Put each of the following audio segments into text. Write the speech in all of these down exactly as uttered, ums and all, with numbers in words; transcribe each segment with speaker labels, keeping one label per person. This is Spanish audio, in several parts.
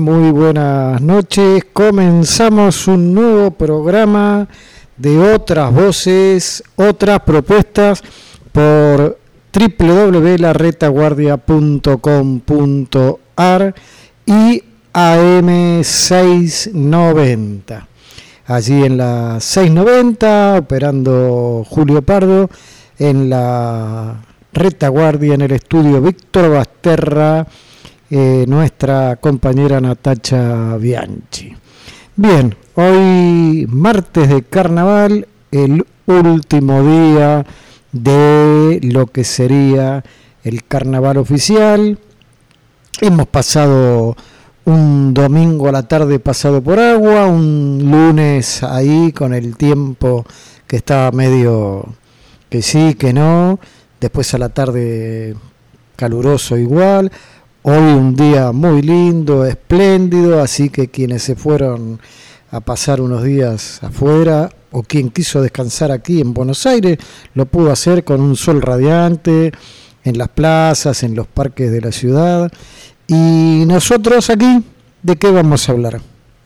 Speaker 1: muy buenas noches. Comenzamos un nuevo programa de otras voces, otras propuestas por doble u doble u doble u punto la retaguardia punto com punto a r y A M seiscientos noventa. Allí en la seiscientos noventa, operando Julio Pardo, en la retaguardia, en el estudio Víctor Basterra, eh, nuestra compañera Natacha Bianchi. Bien, hoy martes de carnaval, el último día de lo que sería el carnaval oficial. Hemos pasado un domingo a la tarde pasado por agua, un lunes ahí con el tiempo que estaba medio que sí, que no, después a la tarde caluroso igual, hoy un día muy lindo, espléndido, así que quienes se fueron a pasar unos días afuera o quien quiso descansar aquí en Buenos Aires, lo pudo hacer con un sol radiante en las plazas, en los parques de la ciudad. Y nosotros aquí, ¿de qué vamos a hablar?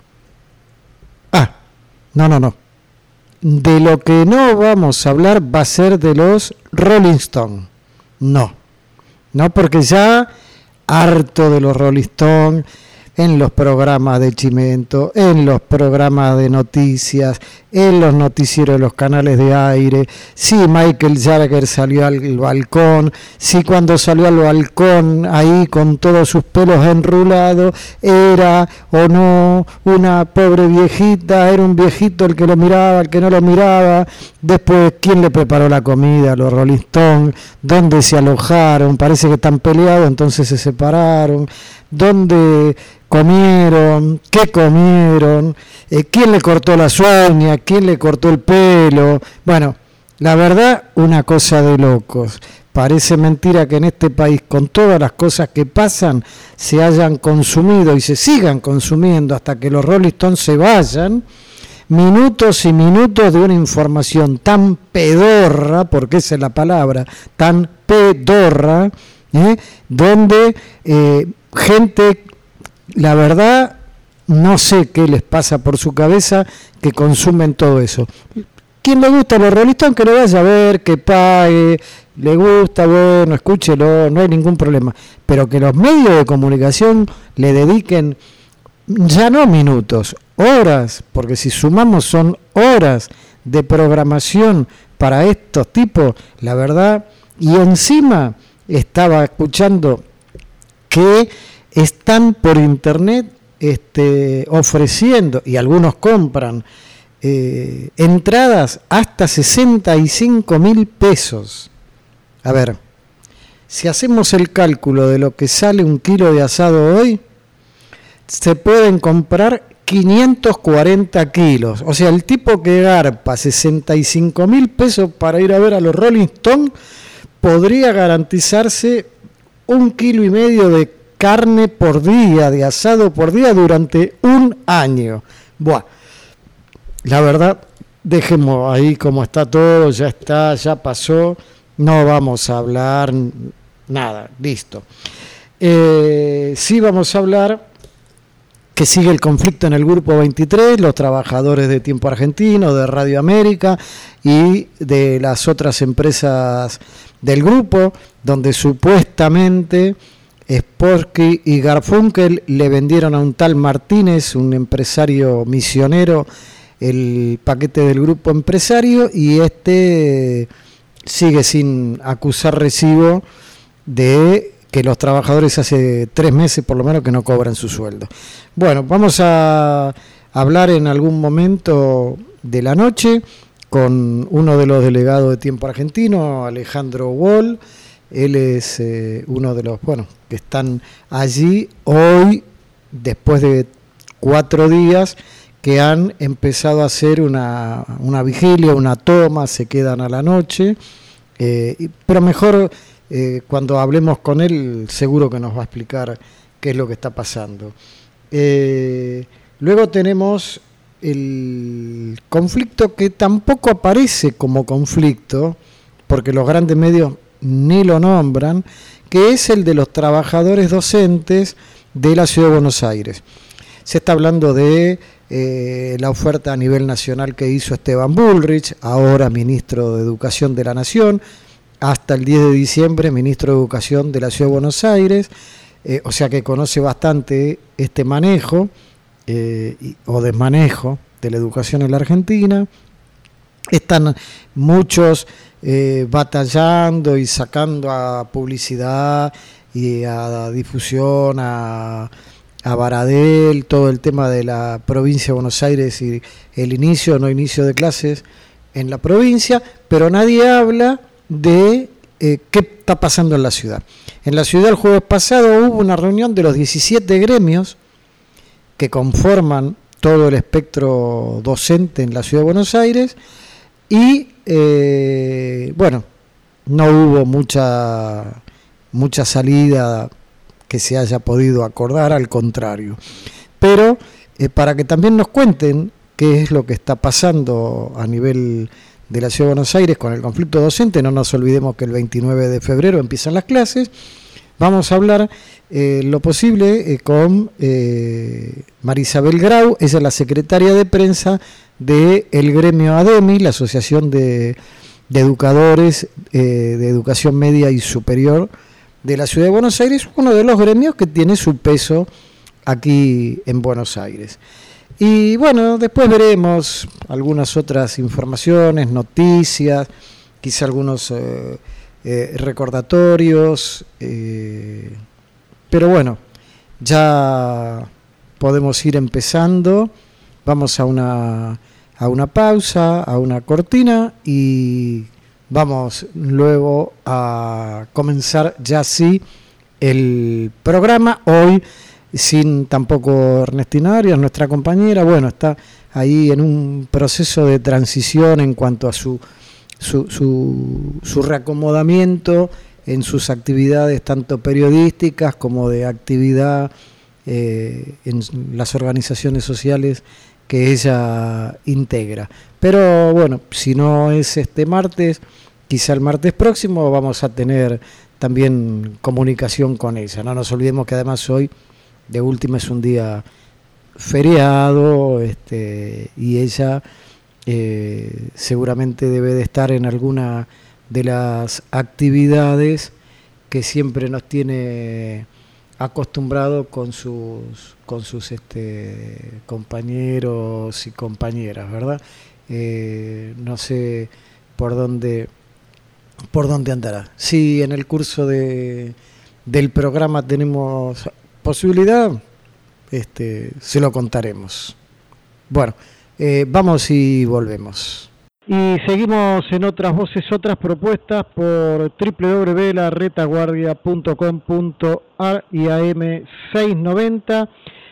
Speaker 1: Ah, no, no, no. De lo que no vamos a hablar va a ser de los Rolling Stones. No, no, porque ya harto de los Rolling Stones en los programas de Chimento, en los programas de noticias, en los noticieros de los canales de aire, si Michael Jagger salió al balcón, si cuando salió al balcón ahí con todos sus pelos enrulados, era o no una pobre viejita, era un viejito el que lo miraba, el que no lo miraba, después quién le preparó la comida a los Rolling Stones, dónde se alojaron, parece que están peleados, entonces se separaron, dónde comieron, qué comieron, eh, quién le cortó las uñas, quién le cortó el pelo. Bueno, la verdad, una cosa de locos. Parece mentira que en este país, con todas las cosas que pasan, se hayan consumido y se sigan consumiendo hasta que los Rolling Stones se vayan, minutos y minutos de una información tan pedorra, porque esa es la palabra, tan pedorra, ¿eh? donde eh, gente... La verdad, no sé qué les pasa por su cabeza que consumen todo eso. ¿Quién le gusta a los Rolling Stones? Que lo vaya a ver, que pague, le gusta, bueno, escúchelo, no hay ningún problema. Pero que los medios de comunicación le dediquen, ya no minutos, horas, porque si sumamos son horas de programación para estos tipos, la verdad. Y encima estaba escuchando que están por internet este, ofreciendo, y algunos compran, eh, entradas hasta sesenta y cinco mil pesos. A ver, si hacemos el cálculo de lo que sale un kilo de asado hoy, se pueden comprar quinientos cuarenta kilos. O sea, el tipo que garpa sesenta y cinco mil pesos para ir a ver a los Rolling Stones podría garantizarse un kilo y medio de carne por día, de asado por día durante un año. Buah, la verdad, dejemos ahí como está todo, ya está, ya pasó, no vamos a hablar nada, listo. Eh, sí vamos a hablar que sigue el conflicto en el Grupo veintitrés, los trabajadores de Tiempo Argentino, de Radio América y de las otras empresas del grupo, donde supuestamente Sporsky y Garfunkel le vendieron a un tal Martínez, un empresario misionero, el paquete del grupo empresario, y este sigue sin acusar recibo de que los trabajadores hace tres meses por lo menos que no cobran su sueldo. Bueno, vamos a hablar en algún momento de la noche con uno de los delegados de Tiempo Argentino, Alejandro Wall. Él es eh, uno de los, bueno, que están allí hoy, después de cuatro días, que han empezado a hacer una, una vigilia, una toma, se quedan a la noche, eh, pero mejor eh, cuando hablemos con él, seguro que nos va a explicar qué es lo que está pasando. Eh, luego tenemos el conflicto que tampoco aparece como conflicto, porque los grandes medios ni lo nombran, que es el de los trabajadores docentes de la Ciudad de Buenos Aires. se está hablando de eh, la oferta a nivel nacional que hizo Esteban Bullrich, ahora ministro de Educación de la Nación, hasta el diez de diciembre ministro de Educación de la Ciudad de Buenos Aires, eh, o sea que conoce bastante este manejo eh, y, o desmanejo de la educación en la Argentina. Están muchos eh, batallando y sacando a publicidad y a difusión, a, a Baradel, todo el tema de la provincia de Buenos Aires y el inicio o no inicio de clases en la provincia, pero nadie habla de eh, qué está pasando en la ciudad. En la ciudad el jueves pasado hubo una reunión de los diecisiete gremios que conforman todo el espectro docente en la Ciudad de Buenos Aires y, eh, bueno, no hubo mucha, mucha salida que se haya podido acordar, al contrario. Pero eh, para que también nos cuenten qué es lo que está pasando a nivel de la Ciudad de Buenos Aires con el conflicto docente, no nos olvidemos que el veintinueve de febrero empiezan las clases. Vamos a hablar eh, lo posible eh, con eh, Marisabel Grau, ella es la secretaria de prensa del gremio ADEMI, la Asociación de, de Educadores eh, de Educación Media y Superior de la Ciudad de Buenos Aires, uno de los gremios que tiene su peso aquí en Buenos Aires. Y bueno, después veremos algunas otras informaciones, noticias, quizá algunos eh, eh, recordatorios, eh, pero bueno, ya podemos ir empezando. Vamos a una, a una pausa, a una cortina y vamos luego a comenzar ya sí el programa. Hoy sin tampoco Ernestina Arias, nuestra compañera, bueno, está ahí en un proceso de transición en cuanto a su, su, su, su reacomodamiento en sus actividades tanto periodísticas como de actividad eh, en las organizaciones sociales que ella integra. Pero bueno, si no es este martes, quizá el martes próximo vamos a tener también comunicación con ella. No nos olvidemos que además hoy de última es un día feriado, este, y ella eh, seguramente debe de estar en alguna de las actividades que siempre nos tiene acostumbrado con sus con sus este, compañeros y compañeras, ¿verdad? Eh, no sé por dónde por dónde andará. Si en el curso de del programa tenemos posibilidad, este, se lo contaremos. Bueno, eh, vamos y volvemos. Y seguimos en Otras Voces, Otras Propuestas por doble u doble u doble u punto la retaguardia punto com punto a r y A M seiscientos noventa.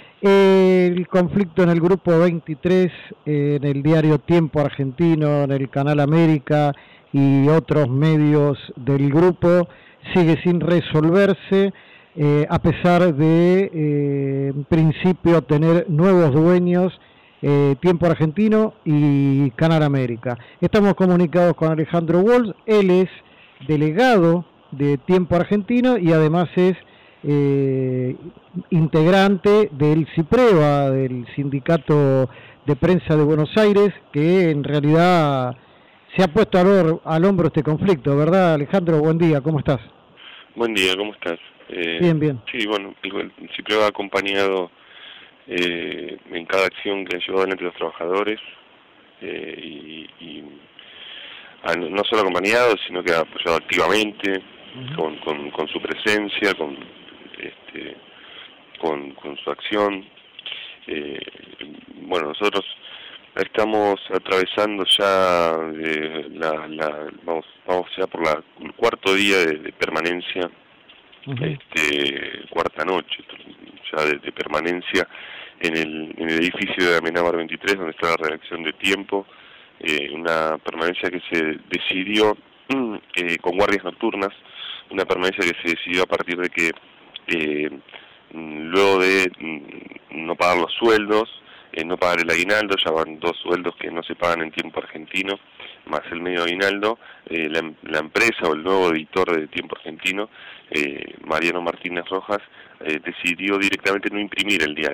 Speaker 1: El conflicto en el Grupo veintitrés, en el diario Tiempo Argentino, en el Canal América y otros medios del grupo, sigue sin resolverse. Eh, a pesar de, eh, en principio, tener nuevos dueños, eh, Tiempo Argentino y Canal América. Estamos comunicados con Alejandro Walsh, él es delegado de Tiempo Argentino y además es eh, integrante del CIPREVA, del Sindicato de Prensa de Buenos Aires, que en realidad se ha puesto al, al hombro este conflicto, ¿verdad, Alejandro? Buen día, ¿cómo estás?
Speaker 2: Buen día, ¿cómo estás?
Speaker 1: Eh, bien, bien.
Speaker 2: Sí, bueno, el, el CIPREVA ha acompañado eh, en cada acción que han llevado adelante los trabajadores eh, y, y ha, no solo acompañado, sino que ha apoyado activamente uh-huh. con, con, con su presencia, con este, con, con su acción. Eh, bueno, nosotros estamos atravesando ya eh, la, la vamos vamos ya por la, el cuarto día de, de permanencia. Uh-huh. Este, cuarta noche ya de, de permanencia en el, en el edificio de Amenábar veintitrés, donde está la redacción de Tiempo, eh, una permanencia que se decidió eh, con guardias nocturnas, una permanencia que se decidió a partir de que eh, luego de no pagar los sueldos, eh, no pagar el aguinaldo, ya van dos sueldos que no se pagan en Tiempo Argentino, más el medio aguinaldo, eh, la, la empresa o el nuevo editor de Tiempo Argentino, eh, Mariano Martínez Rojas, eh, decidió directamente no imprimir el diario.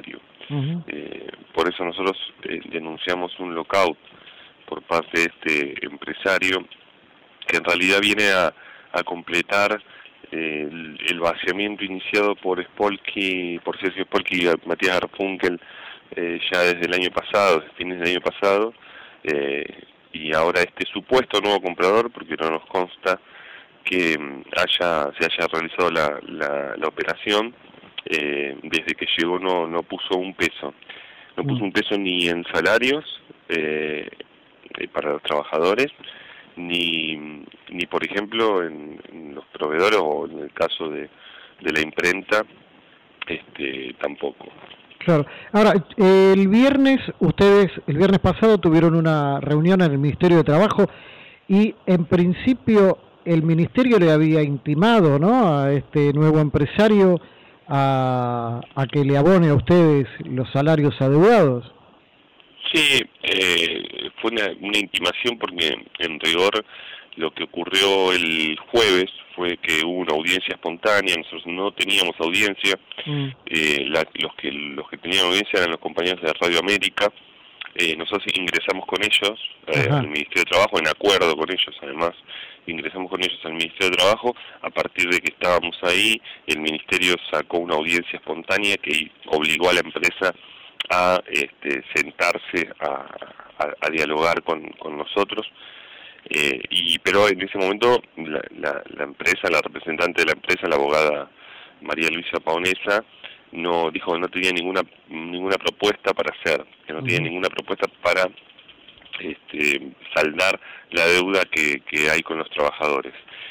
Speaker 2: Uh-huh. Eh, por eso nosotros eh, denunciamos un lockout por parte de este empresario, que en realidad viene a, a completar eh, el, el vaciamiento iniciado por Spolky, por Sergio Spolky y Matías Garfunkel eh, ya desde el año pasado, desde fines del año pasado, eh, y ahora este supuesto nuevo comprador, porque no nos consta que haya se haya realizado la, la, la operación, eh, desde que llegó no, no puso un peso, no puso un peso ni en salarios eh, para los trabajadores, ni, ni por ejemplo en, en los proveedores o en el caso de, de la imprenta, este tampoco.
Speaker 1: Claro. Ahora, el viernes, ustedes, el viernes pasado tuvieron una reunión en el Ministerio de Trabajo y en principio el Ministerio le había intimado, ¿no?, a este nuevo empresario a, a que le abone a ustedes los salarios adeudados.
Speaker 2: Sí, eh, fue una, una intimación porque en rigor lo que ocurrió el jueves fue que hubo una audiencia espontánea, nosotros no teníamos audiencia, mm. eh, la, los que los que tenían audiencia eran los compañeros de Radio América, eh, nosotros ingresamos con ellos eh, al Ministerio de Trabajo, en acuerdo con ellos además, ingresamos con ellos al Ministerio de Trabajo. A partir de que estábamos ahí, el Ministerio sacó una audiencia espontánea que obligó a la empresa a este, sentarse a, a, a dialogar con, con nosotros, eh, y pero en ese momento la, la, la empresa, la representante de la empresa, la abogada María Luisa Paonesa, no dijo que no tenía ninguna ninguna propuesta para hacer, que no tenía ninguna propuesta para este, saldar la deuda que, que hay con los trabajadores.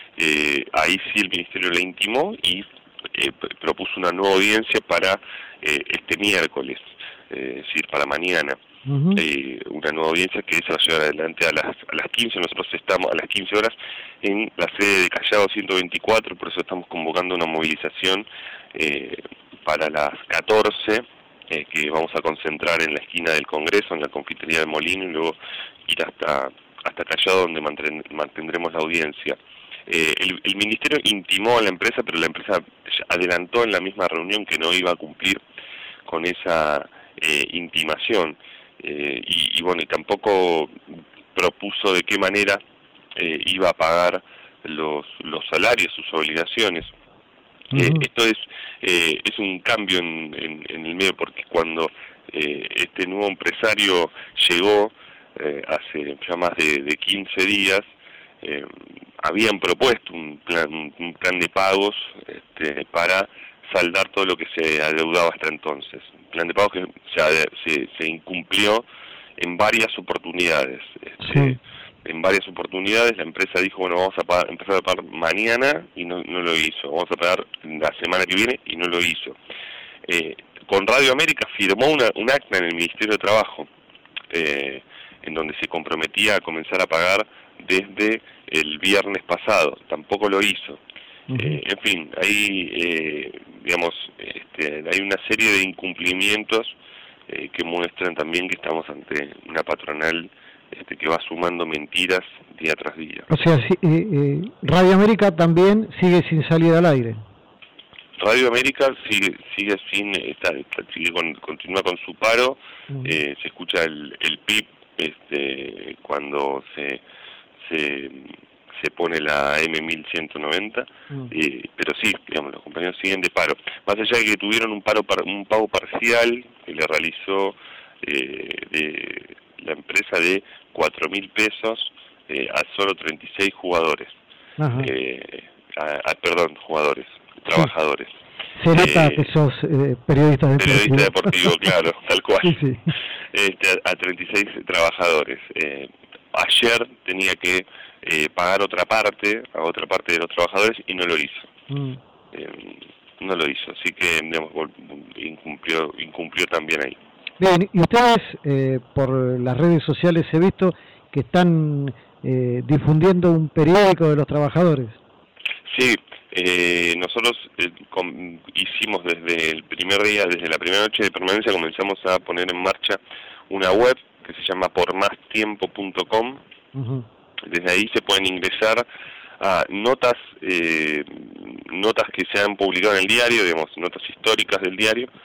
Speaker 2: Eh, ahí sí el Ministerio le intimó y eh, propuso una nueva audiencia para eh, este miércoles, eh, es decir, para mañana. Uh-huh. eh, una nueva audiencia que se va a llevar adelante a las a las quince. Nosotros estamos a las quince horas en la sede de Callao ciento veinticuatro, por eso estamos convocando una movilización eh, para las catorce, eh, que vamos a concentrar en la esquina del Congreso, en la confitería del Molino, y luego ir hasta hasta Callao, donde mantren, mantendremos la audiencia. Eh, el, el Ministerio intimó a la empresa, pero la empresa adelantó en la misma reunión que no iba a cumplir con esa eh, intimación. Eh, y, y bueno, y tampoco propuso de qué manera eh, iba a pagar los los salarios, sus obligaciones. Uh-huh. Eh, esto es eh, es un cambio en, en, en el medio, porque cuando eh, este nuevo empresario llegó eh, hace ya más de, de quince días, eh, habían propuesto un plan, un plan de pagos este, para saldar todo lo que se adeudaba hasta entonces. Un plan de pagos que se, se, se incumplió en varias oportunidades. Este, sí. En varias oportunidades la empresa dijo, bueno, vamos a pagar, empezar a pagar mañana, y no, no lo hizo. Vamos a pagar la semana que viene, y no lo hizo. Eh, con Radio América firmó una, un acta en el Ministerio de Trabajo, eh, en donde se comprometía a comenzar a pagar desde el viernes pasado. Tampoco lo hizo. Uh-huh. Eh, en fin, hay, eh, digamos, este, hay una serie de incumplimientos eh, que muestran también que estamos ante una patronal este, que va sumando mentiras día tras día.
Speaker 1: O sea, sí, eh, eh, Radio América también sigue sin salida al aire.
Speaker 2: Radio América sigue sigue sin está, sigue con, continúa con su paro. Uh-huh. eh, se escucha el, el P I B este, cuando se se se pone la M mil ciento noventa, mm. eh, pero sí, digamos, los compañeros siguen de paro. Más allá de que tuvieron un paro par, un pago parcial que le realizó eh, de la empresa de cuatro mil pesos eh, a solo treinta y seis jugadores. Eh, a, a, perdón, jugadores, trabajadores.
Speaker 1: Se nota eh, que sos eh, periodista deportivo.
Speaker 2: Periodista deportivo, claro, tal cual.
Speaker 1: Sí, sí.
Speaker 2: Este, a, a treinta y seis trabajadores. Eh, ayer tenía que eh, pagar otra parte, a otra parte de los trabajadores, y no lo hizo. Mm. Eh, no lo hizo, así que digamos, incumplió, incumplió también ahí.
Speaker 1: Bien, y ustedes eh, por las redes sociales he visto que están eh, difundiendo un periódico de los trabajadores.
Speaker 2: Sí, eh, nosotros eh, com, hicimos desde el primer día, desde la primera noche de permanencia, comenzamos a poner en marcha una web que se llama por más tiempo punto com. Uh-huh. Desde ahí se pueden ingresar a notas eh, notas que se han publicado en el diario, digamos, notas históricas del diario,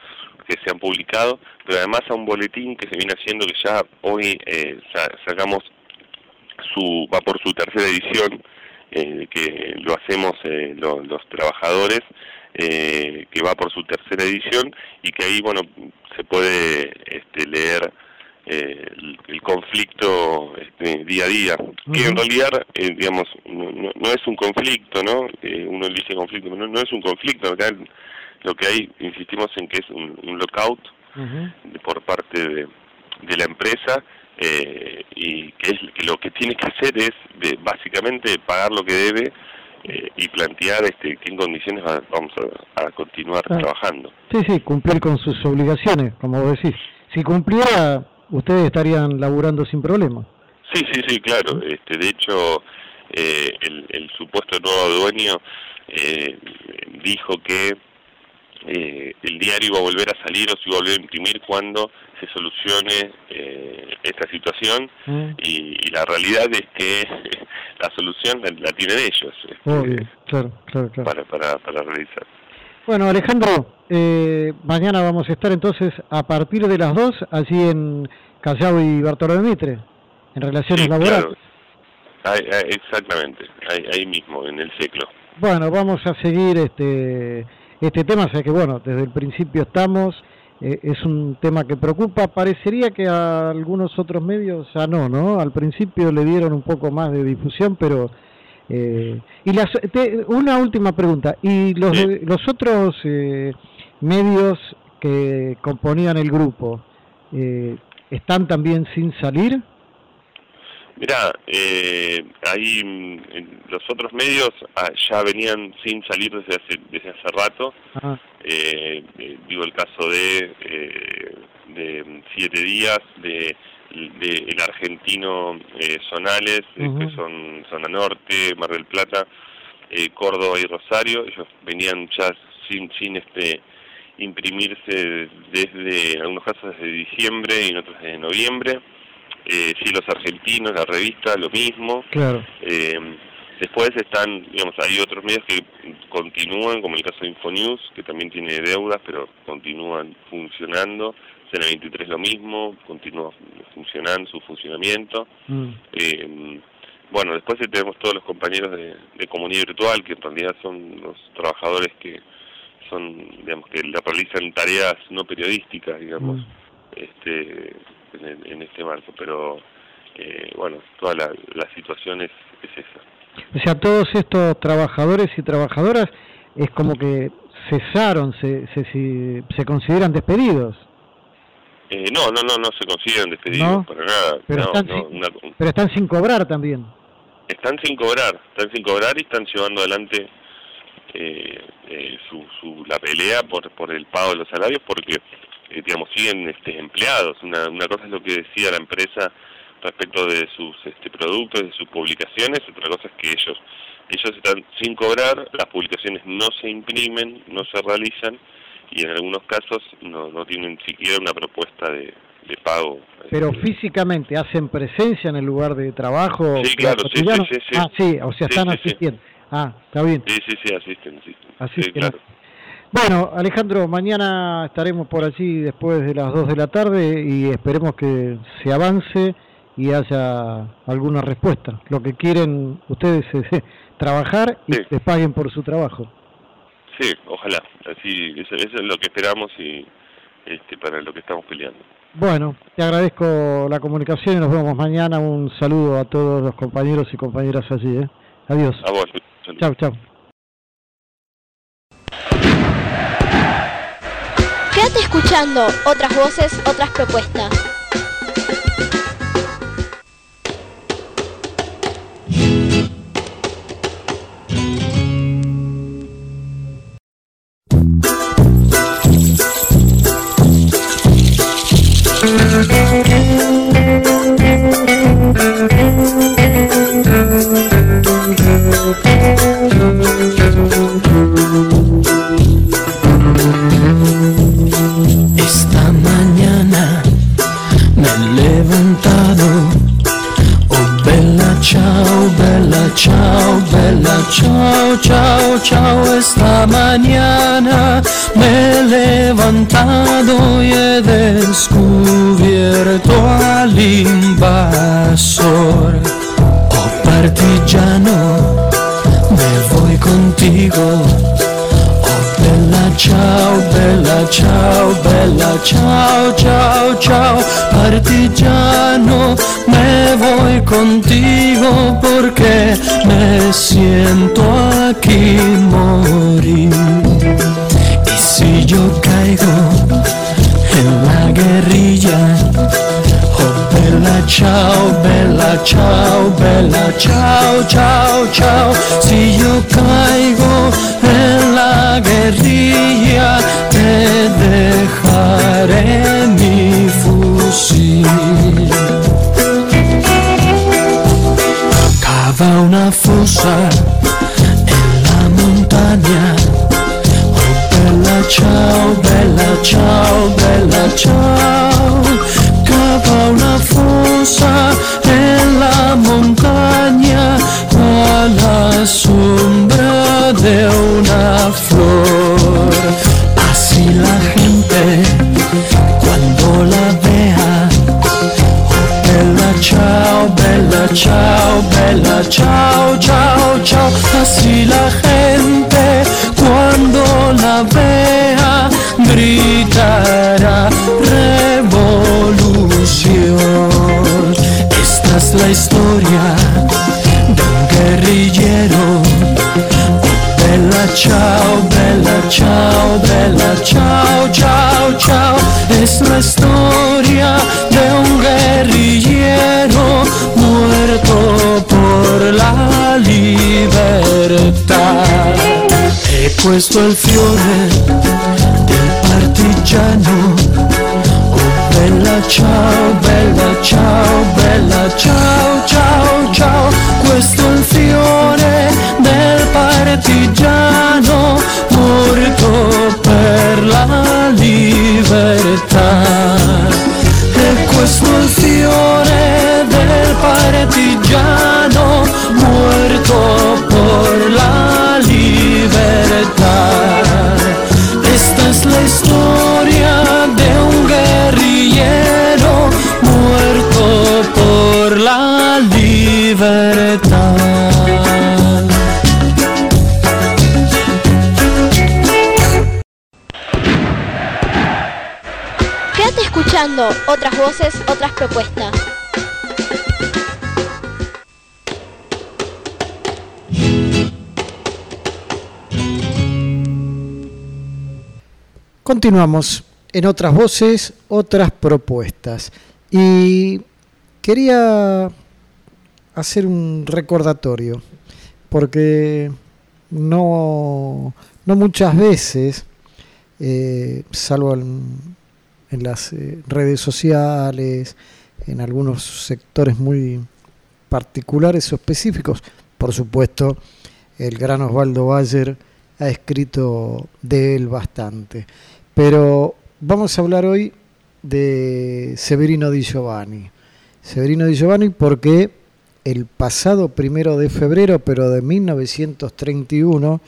Speaker 2: que se han publicado, pero además a un boletín que se viene haciendo que ya hoy eh, sacamos, su va por su tercera edición, eh, que lo hacemos eh, lo, los trabajadores, eh, que va por su tercera edición y que ahí, bueno, se puede este, leer eh, el, el conflicto este, día a día, uh-huh. que en realidad, eh, digamos, no, no, no es un conflicto, ¿no? Eh, uno dice conflicto, pero no, no es un conflicto, acá lo que hay, insistimos en que es un, un lockout uh-huh. de, por parte de, de la empresa, eh, y que es que lo que tiene que hacer es de, básicamente pagar lo que debe eh, y plantear este que en condiciones va, vamos a, a continuar ah. trabajando.
Speaker 1: Sí, sí, cumplir con sus obligaciones, como vos decís. Si cumpliera, ustedes estarían laburando sin problema.
Speaker 2: Sí, sí, sí, claro. Este, de hecho, eh, el, el supuesto nuevo dueño eh, dijo que eh, el diario iba a volver a salir o se iba a volver a imprimir cuando se solucione eh, esta situación mm. y, y la realidad es que la solución la, la tienen ellos este,
Speaker 1: Obvio, claro, claro, claro.
Speaker 2: Para, para, para realizar.
Speaker 1: Bueno, Alejandro, eh, mañana vamos a estar entonces a partir de las dos allí en Callao y Bartolomé Mitre, en relaciones
Speaker 2: sí,
Speaker 1: laborales.
Speaker 2: Claro. Ahí, ahí, exactamente, ahí, ahí mismo, en el Seclo.
Speaker 1: Bueno, vamos a seguir este este tema, o sea que bueno, desde el principio estamos, eh, es un tema que preocupa, parecería que a algunos otros medios ya no, ¿no? Al principio le dieron un poco más de difusión, pero... Eh, y las, te, una última pregunta, ¿y los, sí. los otros eh, medios que componían el grupo, eh, están también sin salir?
Speaker 2: Mirá, eh, ahí los otros medios ah, ya venían sin salir desde hace desde hace rato. Eh, eh, digo el caso de eh, de Siete Días, de, de el argentino eh, Zonales, uh-huh. eh, que son Zona Norte, Mar del Plata, eh, Córdoba y Rosario. Ellos venían ya sin sin este imprimirse desde, en algunos casos desde diciembre y en otros desde noviembre. Eh, sí, los argentinos, la revista, lo mismo.
Speaker 1: Claro.
Speaker 2: Eh, después están, digamos, hay otros medios que continúan, como el caso de Infonews, que también tiene deudas, pero continúan funcionando. C N veintitrés lo mismo, continúa funcionando, su funcionamiento. Mm. Eh, bueno, después tenemos todos los compañeros de, de comunidad virtual, que en realidad son los trabajadores que son, digamos, que realizan tareas no periodísticas, digamos, mm. este... En, en este marco, pero eh, bueno, toda la, la situación es, es esa.
Speaker 1: O sea, todos estos trabajadores y trabajadoras es como que cesaron, se se, se, se consideran despedidos.
Speaker 2: Eh, no, no, no, no se consideran despedidos, ¿no? Para nada.
Speaker 1: Pero,
Speaker 2: no,
Speaker 1: están
Speaker 2: no,
Speaker 1: sin,
Speaker 2: una,
Speaker 1: pero están sin cobrar también.
Speaker 2: Están sin cobrar, están sin cobrar y están llevando adelante eh, eh, su, su la pelea por por el pago de los salarios, porque Eh, digamos, siguen este, empleados. Una, una cosa es lo que decía la empresa respecto de sus este, productos, de sus publicaciones, otra cosa es que ellos ellos están sin cobrar, las publicaciones no se imprimen, no se realizan, y en algunos casos no, no tienen siquiera una propuesta de, de pago.
Speaker 1: Pero este, físicamente, ¿hacen presencia en el lugar de trabajo?
Speaker 2: Sí, claro, sí, sí, sí, sí.
Speaker 1: Ah, sí, o sea,
Speaker 2: sí,
Speaker 1: están
Speaker 2: sí,
Speaker 1: asistiendo.
Speaker 2: Sí.
Speaker 1: Ah, está bien.
Speaker 2: Sí, sí, sí, asisten, asisten.
Speaker 1: asisten.
Speaker 2: Sí, claro.
Speaker 1: Bueno, Alejandro, mañana estaremos por allí después de las dos de la tarde y esperemos que se avance y haya alguna respuesta. Lo que quieren ustedes es eh, trabajar y sí. les paguen por su trabajo.
Speaker 2: Sí, ojalá. Así, eso, eso es lo que esperamos y este, para lo que estamos peleando.
Speaker 1: Bueno, te agradezco la comunicación y nos vemos mañana. Un saludo a todos los compañeros y compañeras allí. ¿eh? Adiós.
Speaker 2: A vos.
Speaker 1: Chau, chau.
Speaker 3: Quédate escuchando otras voces, otras propuestas.
Speaker 4: Esta mañana me he levantado, oh bella ciao, bella ciao. chao, bella, chao, chao, chao. Esta mañana me he levantado y he descubierto al invasor. Oh partigiano, me voy contigo. Bella ciao, bella ciao, bella ciao, ciao, ciao. Partigiano, me voy contigo porque me siento aquí morir. Y si yo caigo en la guerrilla, oh bella ciao, bella ciao, bella ciao, ciao, ciao. Si yo caigo en la guerrilla, te dejaré mi fusil. Cava una fosa en la montaña. Oh bella ciao, bella ciao, bella ciao. Cava una fosa en la montaña a la sombra de una flor. Así la gente cuando la vea, oh bella ciao, bella ciao, bella ciao, ciao, ciao. Así la gente cuando la vea gritará revolución. Esta es la historia de un guerrillero. Oh bella ciao, bella ciao, bella ciao, ciao, ciao. Es la historia de un guerrillero muerto por la libertad. He puesto el fiore del partigiano. Oh bella ciao, bella ciao, bella ciao, ciao, ciao. Questo è il fiore del partigiano morto per la libertà. E questo è il fiore del partigiano muerto por la libertà. Esta es la historia de un guerrillero muerto por la libertà.
Speaker 3: Quédate escuchando otras voces, otras propuestas.
Speaker 1: Continuamos en otras voces, otras propuestas. Y quería hacer un recordatorio, porque no, no muchas veces, eh, salvo en, en las eh, redes sociales, en algunos sectores muy particulares o específicos, por supuesto, el gran Osvaldo Bayer ha escrito de él bastante. Pero vamos a hablar hoy de Severino Di Giovanni. Severino Di Giovanni porque el pasado primero de febrero, pero de mil novecientos treinta y uno,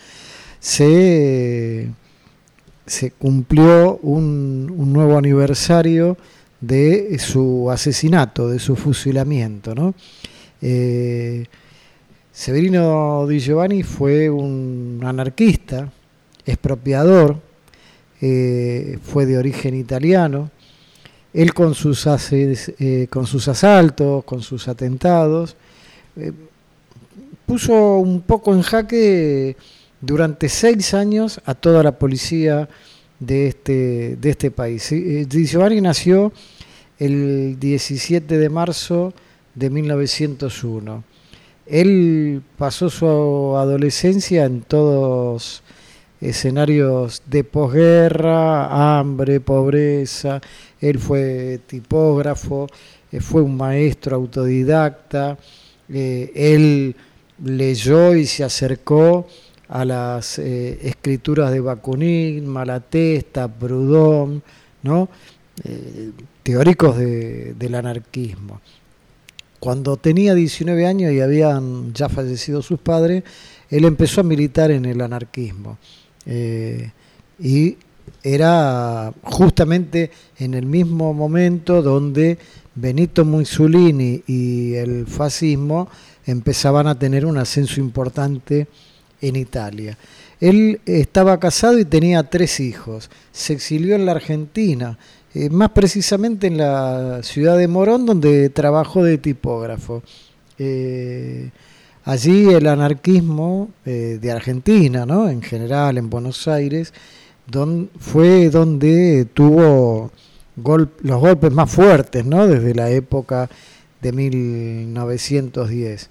Speaker 1: se, se cumplió un, un nuevo aniversario de su asesinato, de su fusilamiento, ¿no? Eh, Severino Di Giovanni fue un anarquista, expropiador, eh, fue de origen italiano. Él con sus, ases, eh, con sus asaltos, con sus atentados, eh, puso un poco en jaque durante seis años a toda la policía de este, de este país. Eh, Di Giovanni nació el diecisiete de marzo de mil novecientos uno. Él pasó su adolescencia en todos escenarios de posguerra, hambre, pobreza. Él fue tipógrafo, eh, fue un maestro autodidacta. Eh, él leyó y se acercó a las eh, escrituras de Bakunin, Malatesta, Proudhon, ¿no? Eh, teóricos de, del anarquismo. cuando tenía diecinueve años y habían ya fallecido sus padres, él empezó a militar en el anarquismo. Eh, y era justamente en el mismo momento donde Benito Mussolini y el fascismo empezaban a tener un ascenso importante en Italia. Él estaba casado y tenía tres hijos. Se exilió en la Argentina, eh, más precisamente en la ciudad de Morón, donde trabajó de tipógrafo. Eh, allí el anarquismo eh, de Argentina, ¿no? En general, en Buenos Aires, don, fue donde tuvo gol, los golpes más fuertes, ¿no? Desde la época de mil novecientos diez.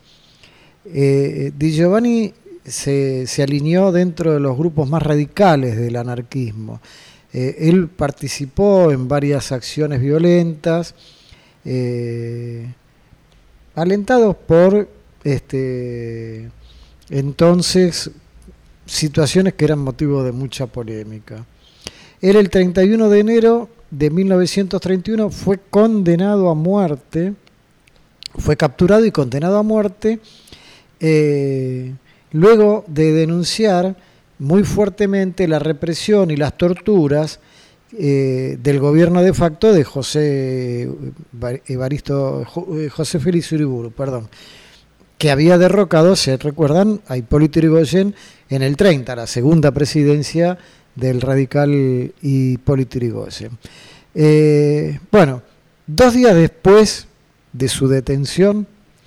Speaker 1: Eh, Di Giovanni se, se alineó dentro de los grupos más radicales del anarquismo. Eh, él participó en varias acciones violentas, eh, alentados por este, entonces situaciones que eran motivo de mucha polémica. Él el treinta y uno de enero de mil novecientos treinta y uno fue condenado a muerte, fue capturado y condenado a muerte, eh, luego de denunciar muy fuertemente la represión y las torturas eh, del gobierno de facto de José Evaristo, José Félix Uriburu, perdón, que había derrocado, se recuerdan, a Hipólito Yrigoyen en el treinta, la segunda presidencia del radical Hipólito Yrigoyen. Eh, bueno, dos días después de su detención,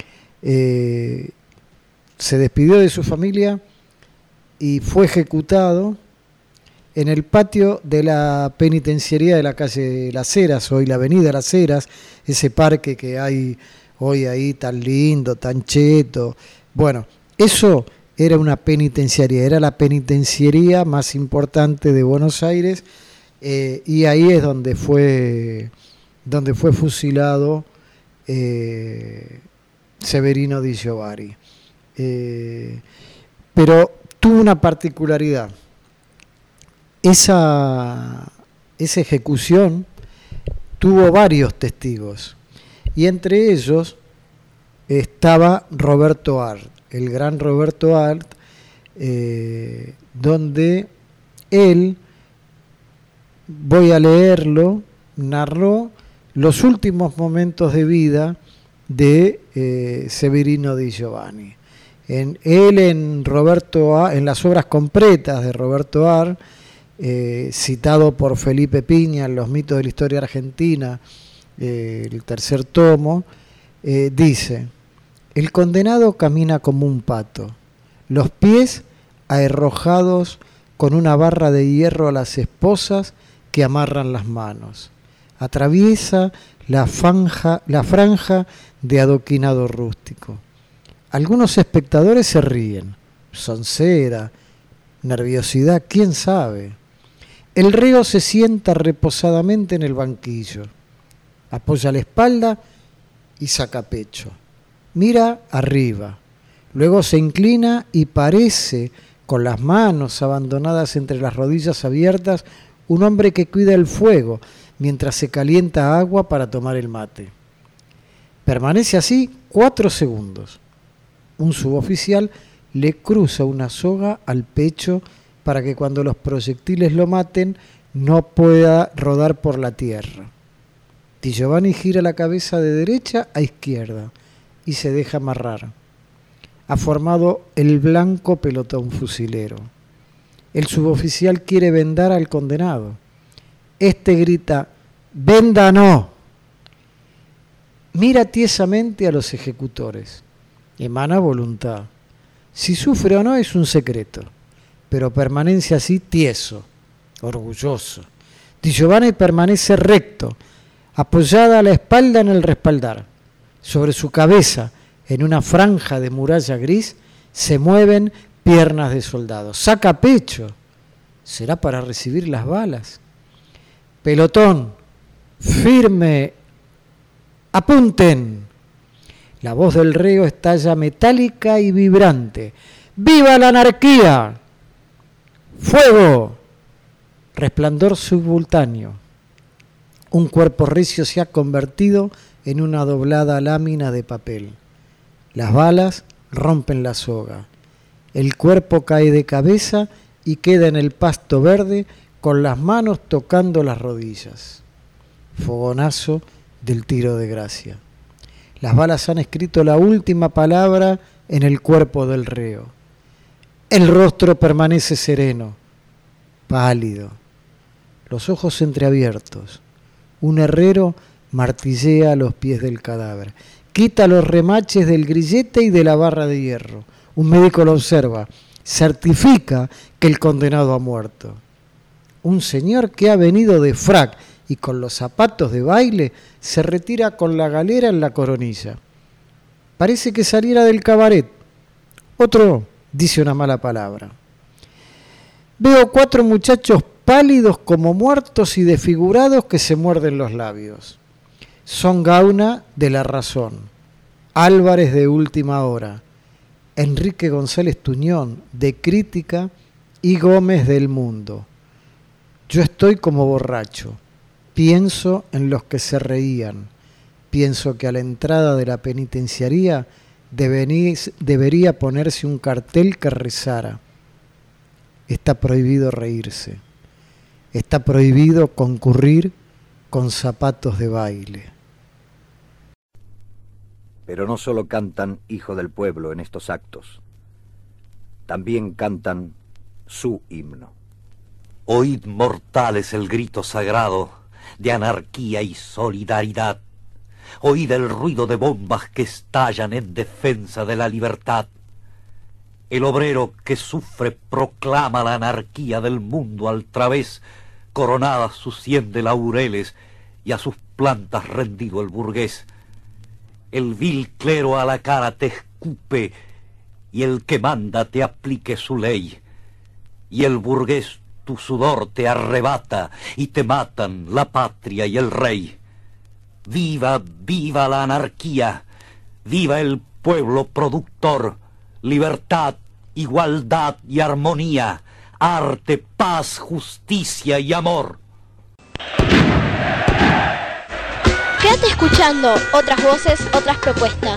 Speaker 1: eh, se despidió de su familia y fue ejecutado en el patio de la penitenciaría de la calle Las Heras, hoy la avenida Las Heras, ese parque que hay hoy ahí tan lindo, tan cheto. Bueno, eso era una penitenciaría, era la penitenciaría más importante de Buenos Aires, eh, y ahí es donde fue, donde fue fusilado eh, Severino Di Giovanni. Eh, pero tuvo una particularidad. Esa, esa ejecución tuvo varios testigos, y entre ellos estaba Roberto Art, el gran Roberto Art, eh, donde él, voy a leerlo, narró los últimos momentos de vida de eh, Severino Di Giovanni. En, él en Roberto Art, en las obras completas de Roberto Art, eh, citado por Felipe Piña en Los mitos de la historia argentina, eh, el tercer tomo, eh, dice: el condenado camina como un pato, los pies aherrojados con una barra de hierro a las esposas que amarran las manos. Atraviesa la franja, la franja de adoquinado rústico. Algunos espectadores se ríen, soncera, nerviosidad, quién sabe. El reo se sienta reposadamente en el banquillo, apoya la espalda y saca pecho. Mira arriba, luego se inclina y parece, con las manos abandonadas entre las rodillas abiertas, un hombre que cuida el fuego mientras se calienta agua para tomar el mate. Permanece así cuatro segundos. Un suboficial le cruza una soga al pecho para que cuando los proyectiles lo maten no pueda rodar por la tierra. Di Giovanni gira la cabeza de derecha a izquierda y se deja amarrar. Ha formado el blanco pelotón fusilero. El suboficial quiere vendar al condenado. Este grita: ¡venda no! Mira tiesamente a los ejecutores. Emana voluntad. Si sufre o no es un secreto, pero permanece así tieso, orgulloso. Di Giovanni permanece recto, apoyada la espalda en el respaldar. Sobre su cabeza, en una franja de muralla gris, se mueven piernas de soldado. Saca pecho. ¿Será para recibir las balas? Pelotón, firme, apunten. La voz del reo estalla metálica y vibrante. ¡Viva la anarquía! ¡Fuego! Resplandor simultáneo. Un cuerpo recio se ha convertido en una doblada lámina de papel. Las balas rompen la soga. El cuerpo cae de cabeza y queda en el pasto verde con las manos tocando las rodillas. Fogonazo del tiro de gracia. Las balas han escrito la última palabra en el cuerpo del reo. El rostro permanece sereno, pálido, los ojos entreabiertos. Un herrero martillea a los pies del cadáver. Quita los remaches del grillete y de la barra de hierro. Un médico lo observa, certifica que el condenado ha muerto. Un señor que ha venido de frac y con los zapatos de baile se retira con la galera en la coronilla. Parece que saliera del cabaret. Otro dice una mala palabra. Veo cuatro muchachos pálidos como muertos y desfigurados que se muerden los labios. Son Gauna de La Razón, Álvarez de Última Hora, Enrique González Tuñón de Crítica y Gómez del Mundo. Yo estoy como borracho, pienso en los que se reían, pienso que a la entrada de la penitenciaría debería ponerse un cartel que rezara: está prohibido reírse, está prohibido concurrir con zapatos de baile.
Speaker 5: Pero no solo cantan Hijo del Pueblo en estos actos, también cantan su himno.
Speaker 6: Oíd, mortales, el grito sagrado de anarquía y solidaridad. Oíd el ruido de bombas que estallan en defensa de la libertad. El obrero que sufre proclama la anarquía del mundo al través, coronada su cien de laureles, y a sus plantas rendido el burgués. El vil clero a la cara te escupe, y el que manda te aplique su ley. Y el burgués tu sudor te arrebata, y te matan la patria y el rey. Viva, viva la anarquía, viva el pueblo productor, libertad, igualdad y armonía, arte, paz, justicia y amor.
Speaker 3: Quédate escuchando otras voces, otras propuestas.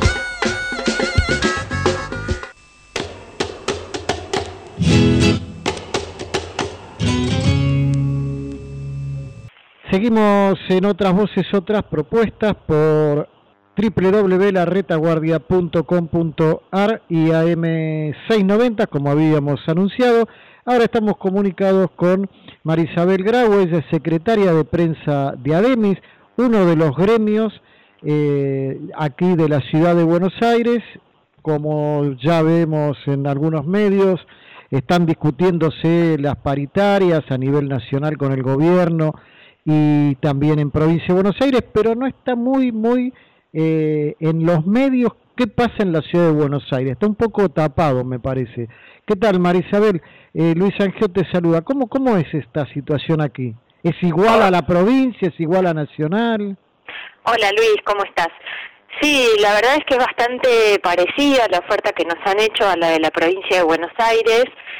Speaker 1: Seguimos en Otras Voces, Otras Propuestas por doble u doble u doble u punto la retaguardia punto com punto a r y A M seiscientos noventa, como habíamos anunciado. Ahora estamos comunicados con Marisabel Grau, ella es secretaria de prensa de ADEMIS, uno de los gremios eh, aquí de la ciudad de Buenos Aires. Como ya vemos en algunos medios, están discutiéndose las paritarias a nivel nacional con el gobierno y también en provincia de Buenos Aires, pero no está muy, muy eh, en los medios qué pasa en la ciudad de Buenos Aires. Está un poco tapado, me parece. ¿Qué tal, Marisabel? Eh, Luis Angio te saluda. ¿Cómo, cómo es esta situación aquí? ¿Es igual a la provincia? ¿Es igual a nacional?
Speaker 7: Hola, Luis, ¿cómo estás? Sí, la verdad es que es bastante parecida la oferta que nos han hecho a la de la provincia de Buenos Aires.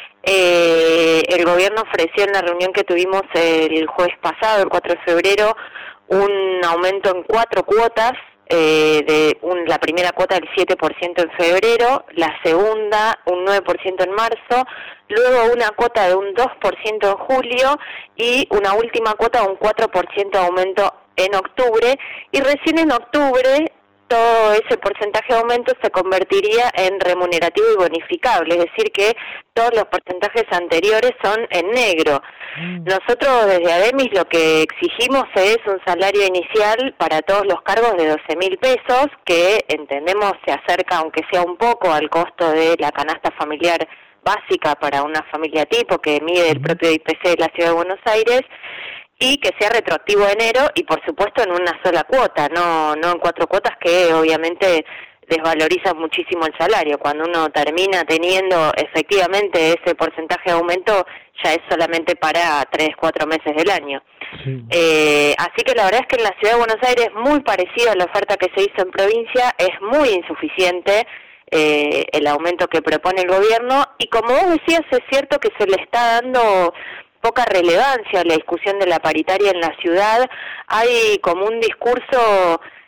Speaker 7: Eh, el gobierno ofreció en la reunión que tuvimos el jueves pasado, el cuatro de febrero, un aumento en cuatro cuotas, eh, de un, la primera cuota del siete por ciento en febrero, la segunda un nueve por ciento en marzo, luego una cuota de un dos por ciento en julio y una última cuota de un cuatro por ciento de aumento en octubre, y recién en octubre todo ese porcentaje de aumento se convertiría en remunerativo y bonificable, es decir que todos los porcentajes anteriores son en negro. Mm. Nosotros desde ADEMIS lo que exigimos es un salario inicial para todos los cargos de doce mil pesos, que entendemos se acerca, aunque sea un poco, al costo de la canasta familiar básica para una familia tipo que mide el propio I P C de la Ciudad de Buenos Aires, y que sea retroactivo de enero y por supuesto en una sola cuota, no no en cuatro cuotas que obviamente desvalorizan muchísimo el salario. Cuando uno termina teniendo efectivamente ese porcentaje de aumento, ya es solamente para tres, cuatro meses del año. Sí. Eh, así que la verdad es que en la Ciudad de Buenos Aires, muy parecido a la oferta que se hizo en provincia, es muy insuficiente eh, el aumento que propone el gobierno, y como vos decías, es cierto que se le está dando poca relevancia a la discusión de la paritaria en la ciudad. Hay como un discurso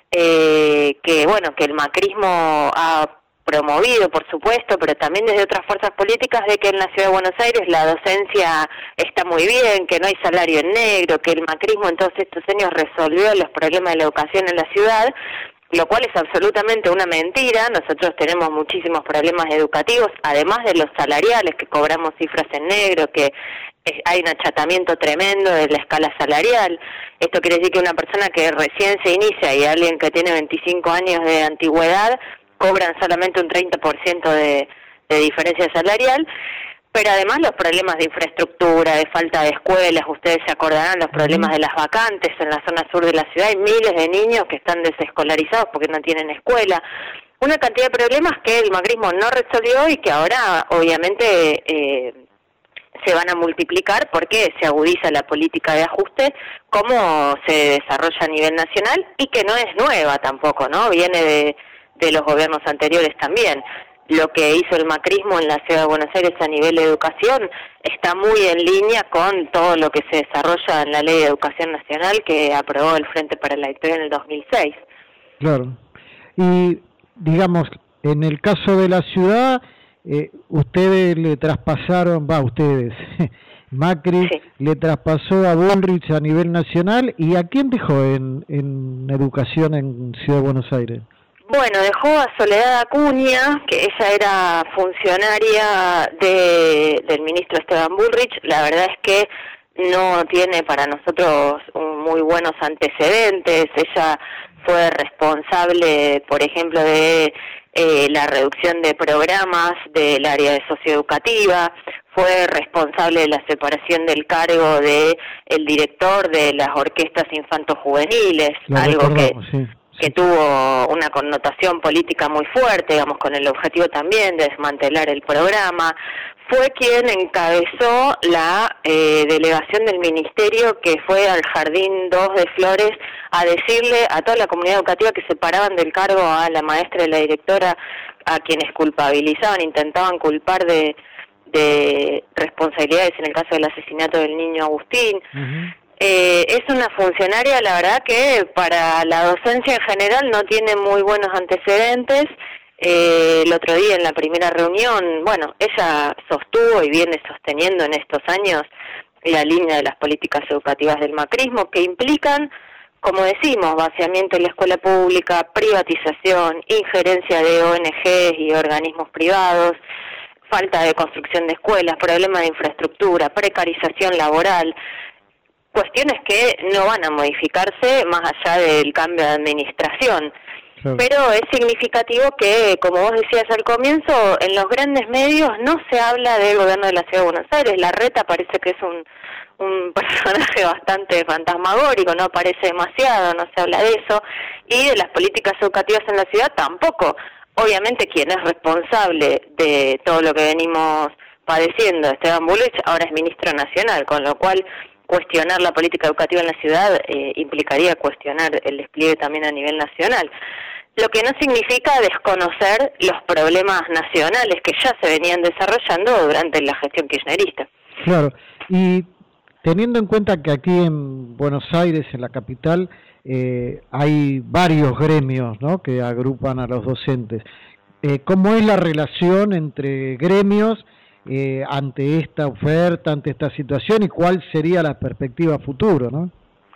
Speaker 7: eh, que bueno, que el macrismo ha promovido, por supuesto, pero también desde otras fuerzas políticas, de que en la Ciudad de Buenos Aires la docencia está muy bien, que no hay salario en negro, que el macrismo en todos estos años resolvió los problemas de la educación en la ciudad, lo cual es absolutamente una mentira. Nosotros tenemos muchísimos problemas educativos, además de los salariales, que cobramos cifras en negro, que hay un achatamiento tremendo de la escala salarial. Esto quiere decir que una persona que recién se inicia y alguien que tiene veinticinco años de antigüedad cobran solamente un treinta por ciento de, de diferencia salarial, pero además los problemas de infraestructura, de falta de escuelas, ustedes se acordarán los problemas de las vacantes en la zona sur de la ciudad, hay miles de niños que están desescolarizados porque no tienen escuela, una cantidad de problemas que el macrismo no resolvió y que ahora obviamente eh, se van a multiplicar porque se agudiza la política de ajuste, como se desarrolla a nivel nacional y que no es nueva tampoco, ¿no? Viene de de los gobiernos anteriores también. Lo que hizo el macrismo en la Ciudad de Buenos Aires a nivel de educación está muy en línea con todo lo que se desarrolla en la Ley de Educación Nacional que aprobó el Frente para la Victoria en el dos mil seis.
Speaker 1: Claro. Y, digamos, en el caso de la ciudad, eh, ustedes le traspasaron, va, ustedes, Macri sí. le traspasó a Bullrich a nivel nacional, ¿y a quién dejó en, en educación en Ciudad de Buenos Aires?
Speaker 7: Bueno, dejó a Soledad Acuña, que ella era funcionaria de, del ministro Esteban Bullrich. La verdad es que no tiene para nosotros un, muy buenos antecedentes. Ella fue responsable, por ejemplo, de eh, la reducción de programas del área de socioeducativa, fue responsable de la separación del cargo de el director de las orquestas infanto-juveniles, algo que... Sí. que tuvo una connotación política muy fuerte, digamos, con el objetivo también de desmantelar el programa. Fue quien encabezó la eh, delegación del ministerio que fue al Jardín dos de Flores a decirle a toda la comunidad educativa que separaban del cargo a la maestra y la directora, a quienes culpabilizaban, intentaban culpar de, de responsabilidades en el caso del asesinato del niño Agustín. Uh-huh. Eh, es una funcionaria, la verdad, que para la docencia en general no tiene muy buenos antecedentes. Eh, el otro día en la primera reunión, bueno, ella sostuvo y viene sosteniendo en estos años la línea de las políticas educativas del macrismo, que implican, como decimos, vaciamiento de la escuela pública, privatización, injerencia de O N Ges y organismos privados, falta de construcción de escuelas, problemas de infraestructura, precarización laboral, cuestiones que no van a modificarse más allá del cambio de administración. Claro. Pero es significativo que, como vos decías al comienzo, en los grandes medios no se habla del gobierno de la Ciudad de Buenos Aires. Larreta parece que es un, un personaje bastante fantasmagórico, no aparece demasiado, no se habla de eso, y de las políticas educativas en la ciudad tampoco. Obviamente quien es responsable de todo lo que venimos padeciendo, Esteban Bullrich, ahora es ministro nacional, con lo cual cuestionar la política educativa en la ciudad eh, implicaría cuestionar el despliegue también a nivel nacional, lo que no significa desconocer los problemas nacionales que ya se venían desarrollando durante la gestión kirchnerista.
Speaker 1: Claro, y teniendo en cuenta que aquí en Buenos Aires, en la capital, eh, hay varios gremios, ¿no?, que agrupan a los docentes, eh, ¿cómo es la relación entre gremios Eh, ante esta oferta, ante esta situación, y cuál sería la perspectiva futuro, ¿no?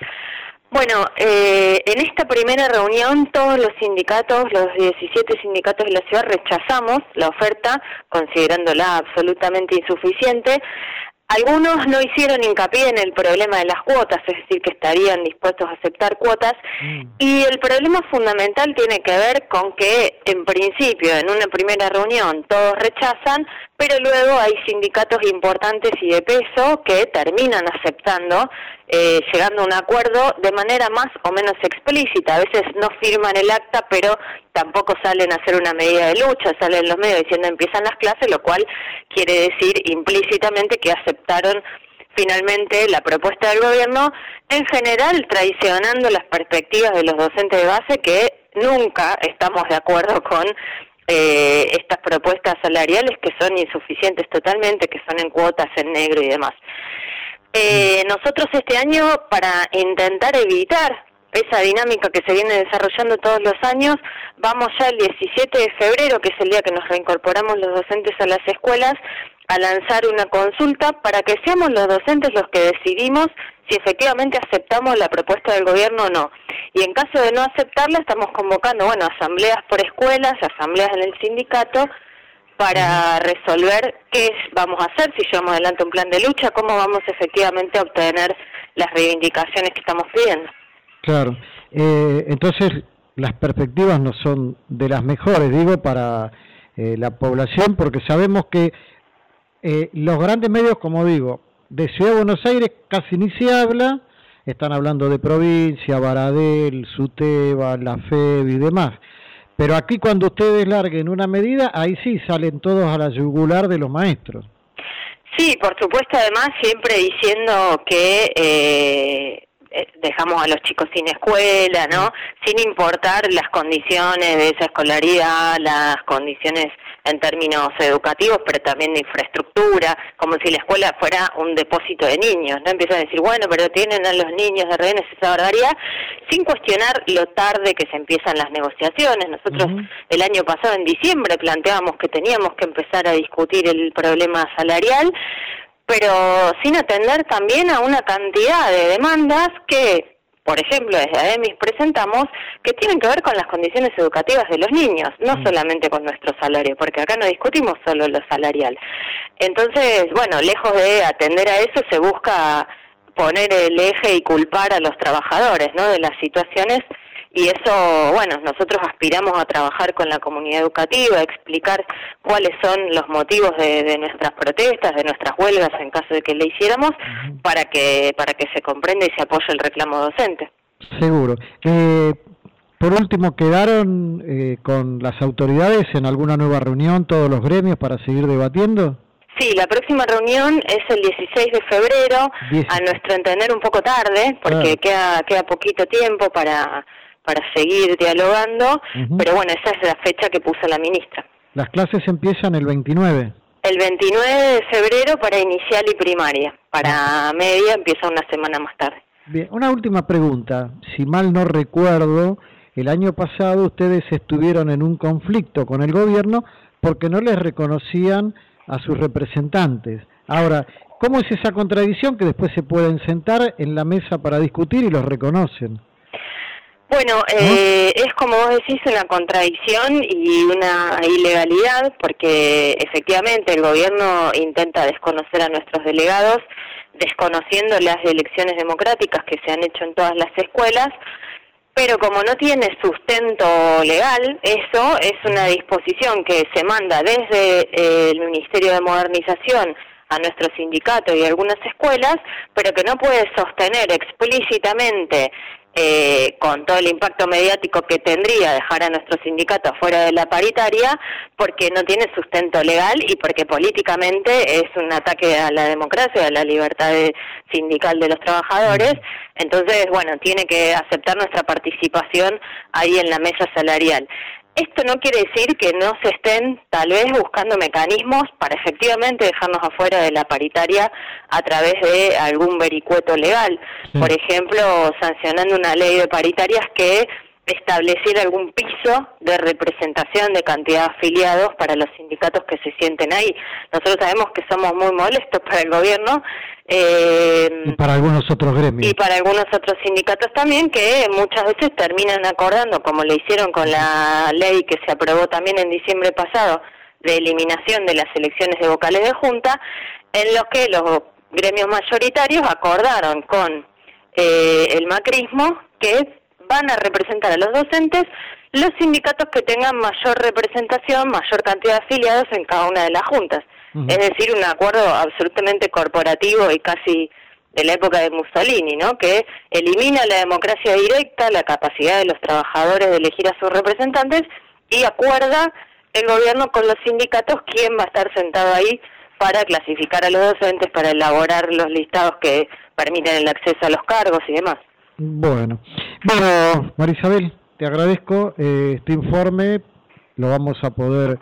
Speaker 7: Bueno, eh, en esta primera reunión todos los sindicatos, los diecisiete sindicatos de la ciudad, rechazamos la oferta, considerándola absolutamente insuficiente. Algunos no hicieron hincapié en el problema de las cuotas, es decir, que estarían dispuestos a aceptar cuotas, mm. y el problema fundamental tiene que ver con que, en principio, en una primera reunión todos rechazan, pero luego hay sindicatos importantes y de peso que terminan aceptando, eh, llegando a un acuerdo de manera más o menos explícita. A veces no firman el acta, pero tampoco salen a hacer una medida de lucha, salen los medios diciendo empiezan las clases, lo cual quiere decir implícitamente que aceptaron finalmente la propuesta del gobierno, en general traicionando las perspectivas de los docentes de base, que nunca estamos de acuerdo con eh, estas propuestas salariales que son insuficientes totalmente, que son en cuotas, en negro y demás. Eh, nosotros este año, para intentar evitar esa dinámica que se viene desarrollando todos los años. Vamos ya el diecisiete de febrero, que es el día que nos reincorporamos los docentes a las escuelas, a lanzar una consulta para que seamos los docentes los que decidimos si efectivamente aceptamos la propuesta del gobierno o no. Y en caso de no aceptarla, estamos convocando, bueno, asambleas por escuelas, asambleas en el sindicato, para resolver qué vamos a hacer, si llevamos adelante un plan de lucha, cómo vamos efectivamente a obtener las reivindicaciones que estamos pidiendo.
Speaker 1: Claro, eh, entonces las perspectivas no son de las mejores, digo, para eh, la población, porque sabemos que eh, los grandes medios, como digo, de Ciudad de Buenos Aires casi ni se habla, están hablando de provincia, Baradel, Suteba, la F E B y demás. Pero aquí cuando ustedes larguen una medida, ahí sí salen todos a la yugular de los maestros.
Speaker 7: Sí, por supuesto, además siempre diciendo que eh, dejamos a los chicos sin escuela, ¿no? Sin importar las condiciones de esa escolaridad, las condiciones en términos educativos, pero también de infraestructura, como si la escuela fuera un depósito de niños, ¿no? Empiezan a decir, bueno, pero tienen a los niños de rehenes, esa barbaridad, sin cuestionar lo tarde que se empiezan las negociaciones. Nosotros uh-huh. el año pasado, en diciembre, planteábamos que teníamos que empezar a discutir el problema salarial, pero sin atender también a una cantidad de demandas que, por ejemplo, desde ADEMIS presentamos, que tienen que ver con las condiciones educativas de los niños, no solamente con nuestro salario, porque acá no discutimos solo lo salarial. Entonces, bueno, lejos de atender a eso, se busca poner el eje y culpar a los trabajadores, ¿no?, de las situaciones. Y eso, bueno, nosotros aspiramos a trabajar con la comunidad educativa, a explicar cuáles son los motivos de, de nuestras protestas, de nuestras huelgas, en caso de que le hiciéramos, uh-huh. para que para que se comprenda y se apoye el reclamo docente.
Speaker 1: Seguro. Eh, por último, ¿quedaron eh, con las autoridades en alguna nueva reunión, todos los gremios, para seguir debatiendo?
Speaker 7: Sí, la próxima reunión es el dieciséis de febrero, diez. A nuestro entender un poco tarde, porque claro. queda queda poquito tiempo para... para seguir dialogando, uh-huh. pero bueno, esa es la fecha que puso la ministra.
Speaker 1: ¿Las clases empiezan el veintinueve?
Speaker 7: El veintinueve de febrero para inicial y primaria, para uh-huh. media empieza una semana más tarde.
Speaker 1: Bien, una última pregunta, si mal no recuerdo, el año pasado ustedes estuvieron en un conflicto con el gobierno porque no les reconocían a sus representantes. Ahora, ¿cómo es esa contradicción que después se pueden sentar en la mesa para discutir y los reconocen?
Speaker 7: Bueno, eh, ¿no? Es como vos decís, una contradicción y una ilegalidad, porque efectivamente el gobierno intenta desconocer a nuestros delegados, desconociendo las elecciones democráticas que se han hecho en todas las escuelas, pero como no tiene sustento legal, eso es una disposición que se manda desde eh, el Ministerio de Modernización a nuestro sindicato y a algunas escuelas, pero que no puede sostener explícitamente, eh, con todo el impacto mediático que tendría dejar a nuestro sindicato afuera de la paritaria, porque no tiene sustento legal y porque políticamente es un ataque a la democracia, a la libertad de, sindical de los trabajadores. Entonces, bueno, tiene que aceptar nuestra participación ahí en la mesa salarial. Esto no quiere decir que no se estén tal vez buscando mecanismos para efectivamente dejarnos afuera de la paritaria a través de algún vericueto legal. Sí. Por ejemplo, sancionando una ley de paritarias que estableciera algún piso de representación de cantidad de afiliados para los sindicatos que se sienten ahí. Nosotros sabemos que somos muy molestos para el gobierno. Eh,
Speaker 1: y para algunos otros gremios.
Speaker 7: Y para algunos otros sindicatos también, que muchas veces terminan acordando, como lo hicieron con la ley que se aprobó también en diciembre pasado, de eliminación de las elecciones de vocales de junta, en los que los gremios mayoritarios acordaron con eh, el macrismo que van a representar a los docentes los sindicatos que tengan mayor representación, mayor cantidad de afiliados en cada una de las juntas. Uh-huh. Es decir, un acuerdo absolutamente corporativo y casi de la época de Mussolini, ¿no?, que elimina la democracia directa, la capacidad de los trabajadores de elegir a sus representantes, y acuerda el gobierno con los sindicatos quién va a estar sentado ahí para clasificar a los docentes, para elaborar los listados que permiten el acceso a los cargos y demás.
Speaker 1: Bueno, bueno, Marisabel, te agradezco eh, este informe, lo vamos a poder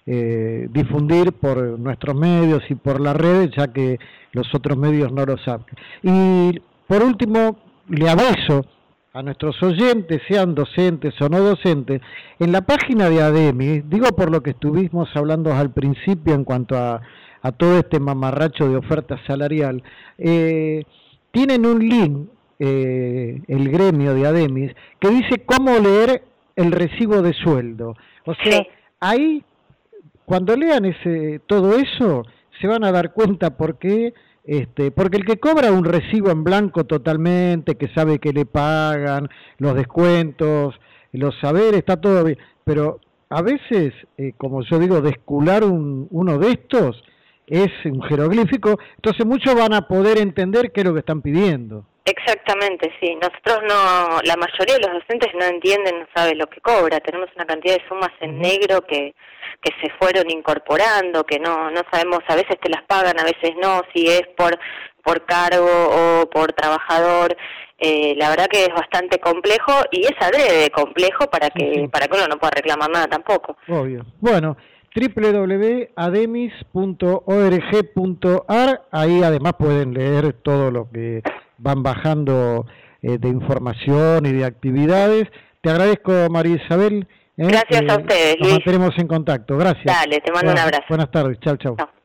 Speaker 1: eh, difundir por nuestros medios y por las redes, ya que los otros medios no lo saben. Y por último, le aviso a nuestros oyentes, sean docentes o no docentes, en la página de ADEMIS, digo por lo que estuvimos hablando al principio en cuanto a, a todo este mamarracho de oferta salarial, eh, tienen un link, eh, el gremio de ADEMIS, que dice cómo leer el recibo de sueldo. O sea, ahí, cuando lean ese todo eso, se van a dar cuenta por qué. Este, porque el que cobra un recibo en blanco totalmente, que sabe que le pagan, los descuentos, los saberes, está todo bien, pero a veces, eh, como yo digo, descular un, uno de estos es un jeroglífico, entonces muchos van a poder entender qué es lo que están pidiendo.
Speaker 7: Exactamente, sí. Nosotros no, la mayoría de los docentes no entienden, no sabe lo que cobra. Tenemos una cantidad de sumas en negro que que se fueron incorporando, que no no sabemos, a veces te las pagan, a veces no, si es por por cargo o por trabajador. Eh, la verdad que es bastante complejo y es adrede complejo para que sí, sí. para que uno no pueda reclamar nada tampoco.
Speaker 1: Obvio. Bueno, doble u doble u doble u punto ademis punto org punto ar, ahí además pueden leer todo lo que van bajando eh, de información y de actividades. Te agradezco, María Isabel. ¿eh?
Speaker 7: Gracias
Speaker 1: eh,
Speaker 7: a ustedes,
Speaker 1: Nos
Speaker 7: Luis.
Speaker 1: mantenemos en contacto. Gracias.
Speaker 7: Dale, te mando
Speaker 1: buenas,
Speaker 7: un abrazo.
Speaker 1: Buenas tardes. Chau, chau.
Speaker 7: Chau.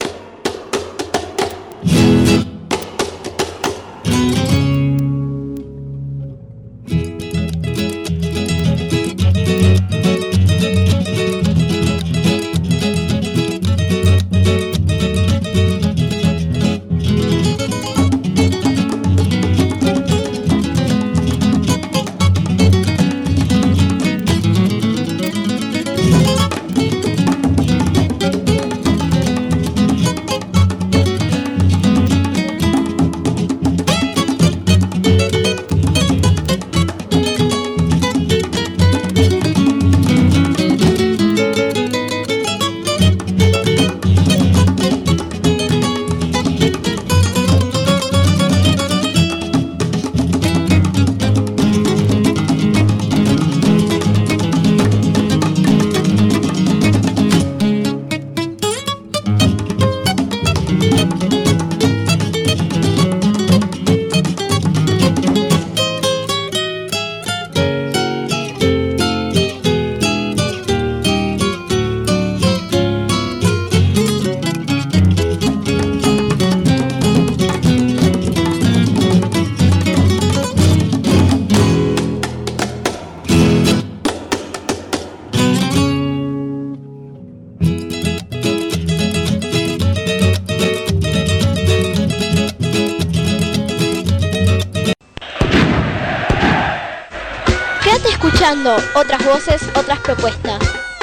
Speaker 3: Otras voces, otras propuestas.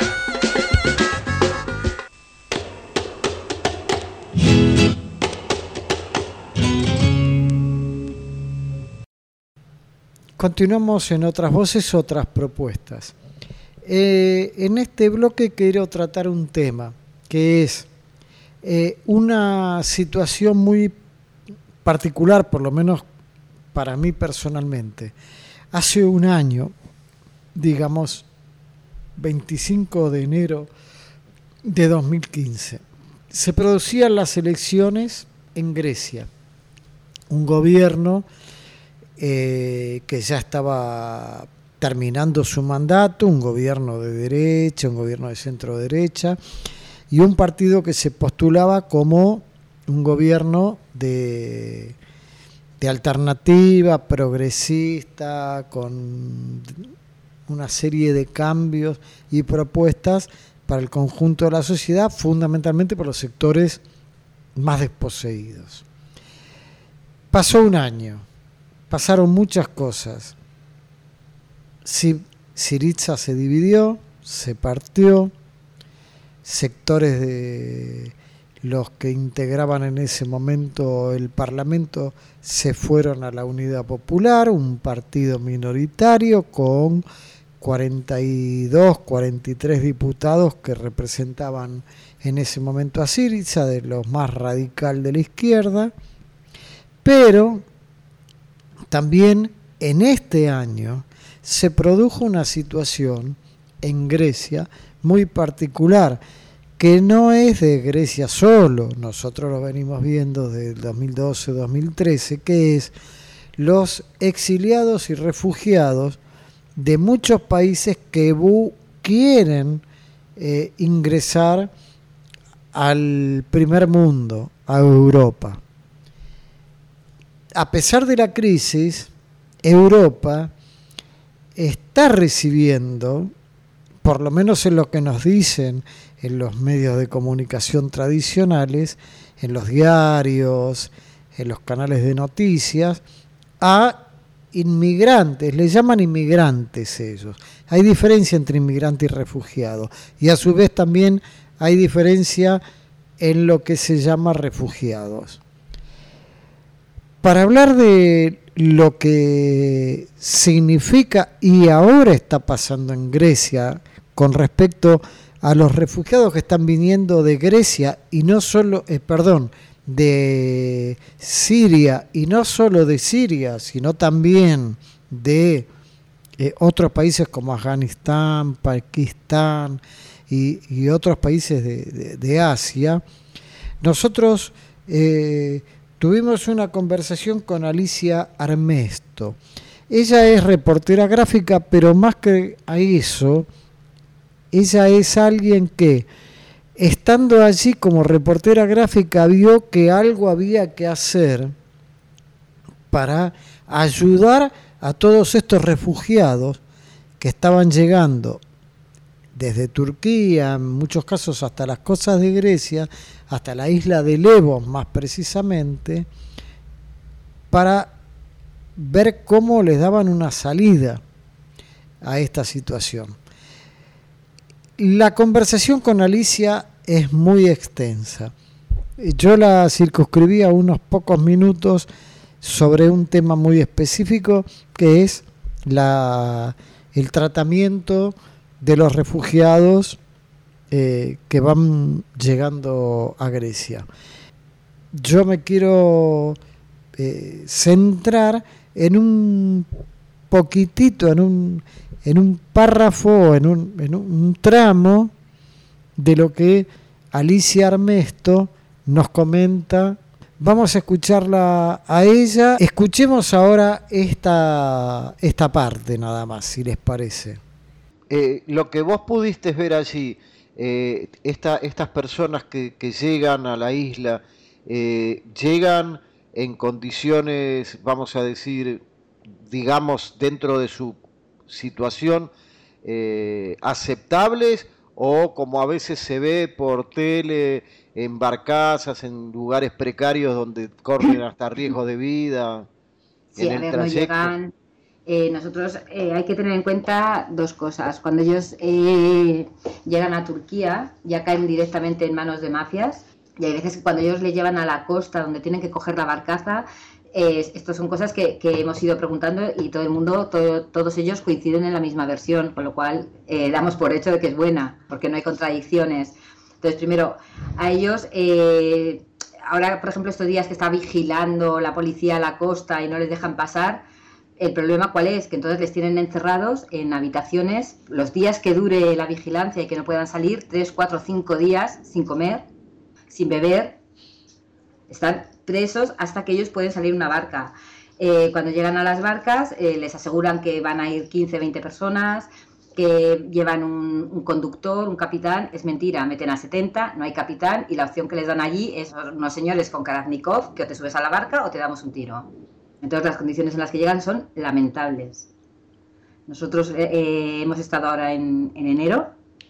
Speaker 1: Continuamos en Otras voces, otras propuestas. Eh, en este bloque quiero tratar un tema que es eh, una situación muy particular, por lo menos para mí personalmente. Hace un año, digamos, veinticinco de enero de dos mil quince, se producían las elecciones en Grecia. Un gobierno eh, que ya estaba terminando su mandato, un gobierno de derecha, un gobierno de centro derecha, y un partido que se postulaba como un gobierno de, de alternativa, progresista, con una serie de cambios y propuestas para el conjunto de la sociedad, fundamentalmente por los sectores más desposeídos. Pasó un año, pasaron muchas cosas. Syriza se dividió, se partió, sectores de los que integraban en ese momento el Parlamento se fueron a la Unidad Popular, un partido minoritario con cuarenta y dos, cuarenta y tres diputados que representaban en ese momento a Syriza, de los más radical de la izquierda, pero también en este año se produjo una situación en Grecia muy particular, que no es de Grecia solo, nosotros lo venimos viendo desde el dos mil doce, dos mil trece, que es los exiliados y refugiados de muchos países que bu- quieren eh, ingresar al primer mundo, a Europa. A pesar de la crisis, Europa está recibiendo, por lo menos en lo que nos dicen en los medios de comunicación tradicionales, en los diarios, en los canales de noticias, a inmigrantes, le llaman inmigrantes ellos. Hay diferencia entre inmigrante y refugiado, y a su vez también hay diferencia en lo que se llama refugiados. Para hablar de lo que significa y ahora está pasando en Grecia con respecto a los refugiados que están viniendo de Grecia y no solo, eh, perdón, de Siria, y no solo de Siria, sino también de eh, otros países como Afganistán, Pakistán y, y otros países de, de, de Asia, nosotros eh, tuvimos una conversación con Alicia Armesto. Ella es reportera gráfica, pero más que a eso, ella es alguien que, estando allí como reportera gráfica, vio que algo había que hacer para ayudar a todos estos refugiados que estaban llegando desde Turquía, en muchos casos hasta las costas de Grecia, hasta la isla de Lesbos más precisamente, para ver cómo les daban una salida a esta situación. La conversación con Alicia es muy extensa. Yo la circunscribí a unos pocos minutos sobre un tema muy específico, que es la, el tratamiento de los refugiados eh, que van llegando a Grecia. Yo me quiero eh, centrar en un poquitito, en un, en un párrafo, en un, en un tramo de lo que Alicia Armesto nos comenta. Vamos a escucharla a ella. Escuchemos ahora esta, esta parte nada más, si les parece. Eh, lo que vos pudiste ver allí, eh, esta, estas personas que, que llegan a la isla, eh, llegan en condiciones, vamos a decir, digamos, dentro de su situación, eh, aceptables, o como a veces se ve por tele, en barcazas, en lugares precarios donde corren hasta riesgo de vida.
Speaker 8: Sí,
Speaker 1: en
Speaker 8: a
Speaker 1: el
Speaker 8: ver,
Speaker 1: trayecto.
Speaker 8: no llegan. Eh, nosotros eh, hay que tener en cuenta dos cosas. Cuando ellos eh, llegan a Turquía, ya caen directamente en manos de mafias, y hay veces que cuando ellos les llevan a la costa, donde tienen que coger la barcaza, eh, estas son cosas que, que hemos ido preguntando, y todo el mundo, todo, todos ellos coinciden en la misma versión, con lo cual eh, damos por hecho de que es buena, porque no hay contradicciones. Entonces, primero, a ellos, eh, ahora, por ejemplo, estos días que está vigilando la policía a la costa y no les dejan pasar, el problema ¿cuál es? Que entonces les tienen encerrados en habitaciones los días que dure la vigilancia y que no puedan salir, tres, cuatro, cinco días sin comer, sin beber. Están presos hasta que ellos pueden salir en una barca. Eh, cuando llegan a las barcas, eh, les aseguran que van a ir quince, veinte personas, que llevan un, un conductor, un capitán. Es mentira, meten a setenta, no hay capitán, y la opción que les dan allí es unos señores con Kalashnikov, que o te subes a la barca o te damos un tiro. Entonces las condiciones en las que llegan son lamentables. Nosotros eh, hemos estado ahora en, en enero,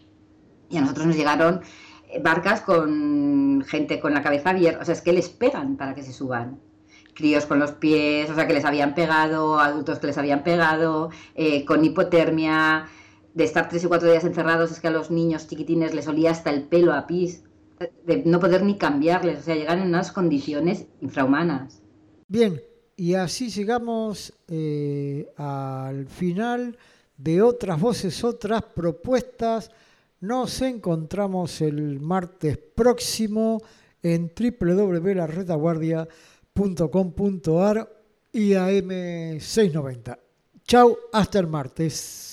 Speaker 8: y a nosotros nos llegaron barcas con gente con la cabeza abierta, o sea, es que les pegan para que se suban. Críos con los pies, o sea, que les habían pegado, adultos que les habían pegado, eh, con hipotermia, de estar tres y cuatro días encerrados, es que a los niños chiquitines les olía hasta el pelo a pis, de no poder ni cambiarles, o sea, llegan en unas condiciones infrahumanas. Bien, y así llegamos eh, al final de Otras Voces, Otras Propuestas. Nos encontramos el martes próximo en doble u doble u doble u punto la retaguardia punto com punto a r y A M seiscientos noventa. Chau, hasta el martes.